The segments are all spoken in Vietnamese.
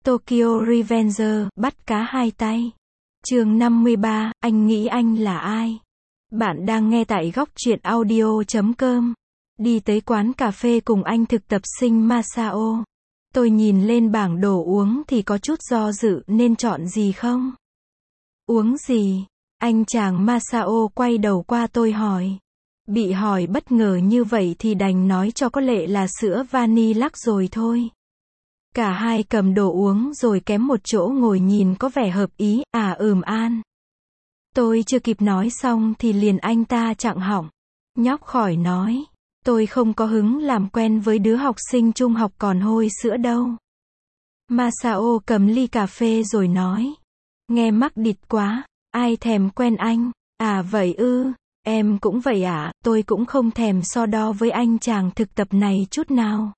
Tokyo Revenger, bắt cá hai tay. Chương 53, anh nghĩ anh là ai? Bạn đang nghe tại góc truyện audio.com. Đi tới quán cà phê cùng anh thực tập sinh Masao. Tôi nhìn lên bảng đồ uống thì có chút do dự nên chọn gì không? Uống gì? Anh chàng Masao quay đầu qua tôi hỏi. Bị hỏi bất ngờ như vậy thì đành nói cho có lệ là sữa vani lắc rồi thôi. Cả hai cầm đồ uống rồi kém một chỗ ngồi nhìn có vẻ hợp ý, an. Tôi chưa kịp nói xong thì liền anh ta chặn họng. Nhóc khỏi nói. Tôi không có hứng làm quen với đứa học sinh trung học còn hôi sữa đâu. Masao cầm ly cà phê rồi nói. Nghe mắc địt quá, ai thèm quen anh, vậy ư, em cũng vậy tôi cũng không thèm so đo với anh chàng thực tập này chút nào.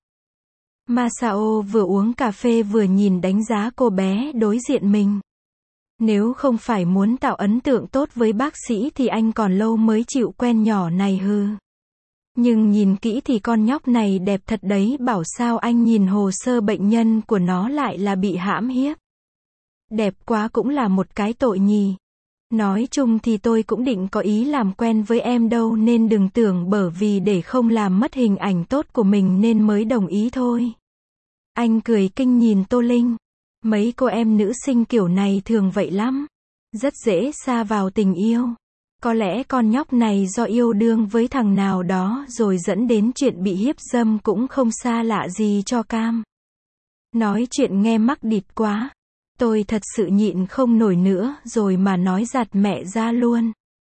Masao vừa uống cà phê vừa nhìn đánh giá cô bé đối diện mình. Nếu không phải muốn tạo ấn tượng tốt với bác sĩ thì anh còn lâu mới chịu quen nhỏ này hừ. Nhưng nhìn kỹ thì con nhóc này đẹp thật đấy, bảo sao anh nhìn hồ sơ bệnh nhân của nó lại là bị hãm hiếp. Đẹp quá cũng là một cái tội nhỉ. Nói chung thì tôi cũng định có ý làm quen với em đâu nên đừng tưởng bởi vì để không làm mất hình ảnh tốt của mình nên mới đồng ý thôi. Anh cười kinh nhìn Tô Linh. Mấy cô em nữ sinh kiểu này thường vậy lắm. Rất dễ sa vào tình yêu. Có lẽ con nhóc này do yêu đương với thằng nào đó rồi dẫn đến chuyện bị hiếp dâm cũng không xa lạ gì cho Cam. Nói chuyện nghe mắc địt quá. Tôi thật sự nhịn không nổi nữa rồi mà nói giạt mẹ ra luôn.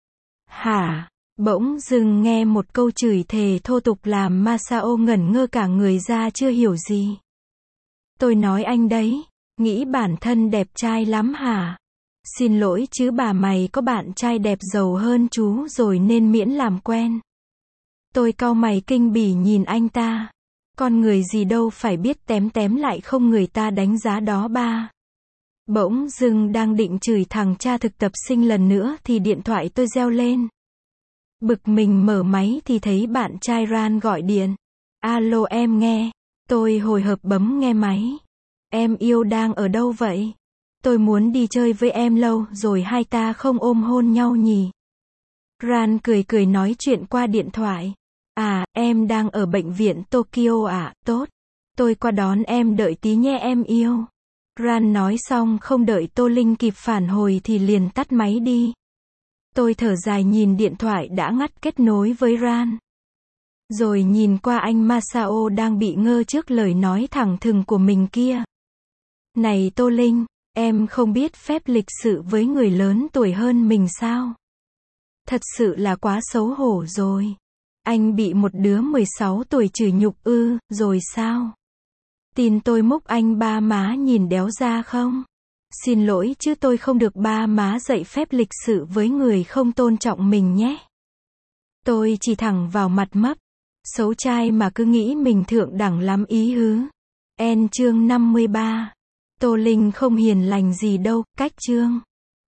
Hả? Bỗng dưng nghe một câu chửi thề thô tục làm Masao ngẩn ngơ cả người ra chưa hiểu gì. Tôi nói anh đấy, nghĩ bản thân đẹp trai lắm hả? Xin lỗi chứ bà mày có bạn trai đẹp giàu hơn chú rồi nên miễn làm quen. Tôi cau mày kinh bỉ nhìn anh ta. Con người gì đâu phải biết tém lại không người ta đánh giá đó ba. Bỗng dưng đang định chửi thằng cha thực tập sinh lần nữa thì điện thoại tôi reo lên. Bực mình mở máy thì thấy bạn trai Ran gọi điện. Alo em nghe. Tôi hồi hộp bấm nghe máy. Em yêu đang ở đâu vậy? Tôi muốn đi chơi với em lâu rồi hai ta không ôm hôn nhau nhỉ? Ran cười nói chuyện qua điện thoại. Em đang ở bệnh viện Tokyo tốt. Tôi qua đón em đợi tí nhé em yêu. Ran nói xong không đợi Tô Linh kịp phản hồi thì liền tắt máy đi. Tôi thở dài nhìn điện thoại đã ngắt kết nối với Ran. Rồi nhìn qua anh Masao đang bị ngơ trước lời nói thẳng thừng của mình kia. Này Tô Linh, em không biết phép lịch sự với người lớn tuổi hơn mình sao? Thật sự là quá xấu hổ rồi. Anh bị một đứa 16 tuổi chửi nhục rồi sao? Tin tôi múc anh ba má nhìn đéo ra không? Xin lỗi chứ tôi không được ba má dạy phép lịch sự với người không tôn trọng mình nhé. Tôi chỉ thẳng vào mặt mấp. Xấu trai mà cứ nghĩ mình thượng đẳng lắm ý hứ. Chương 53. Tô Linh không hiền lành gì đâu, cách chương.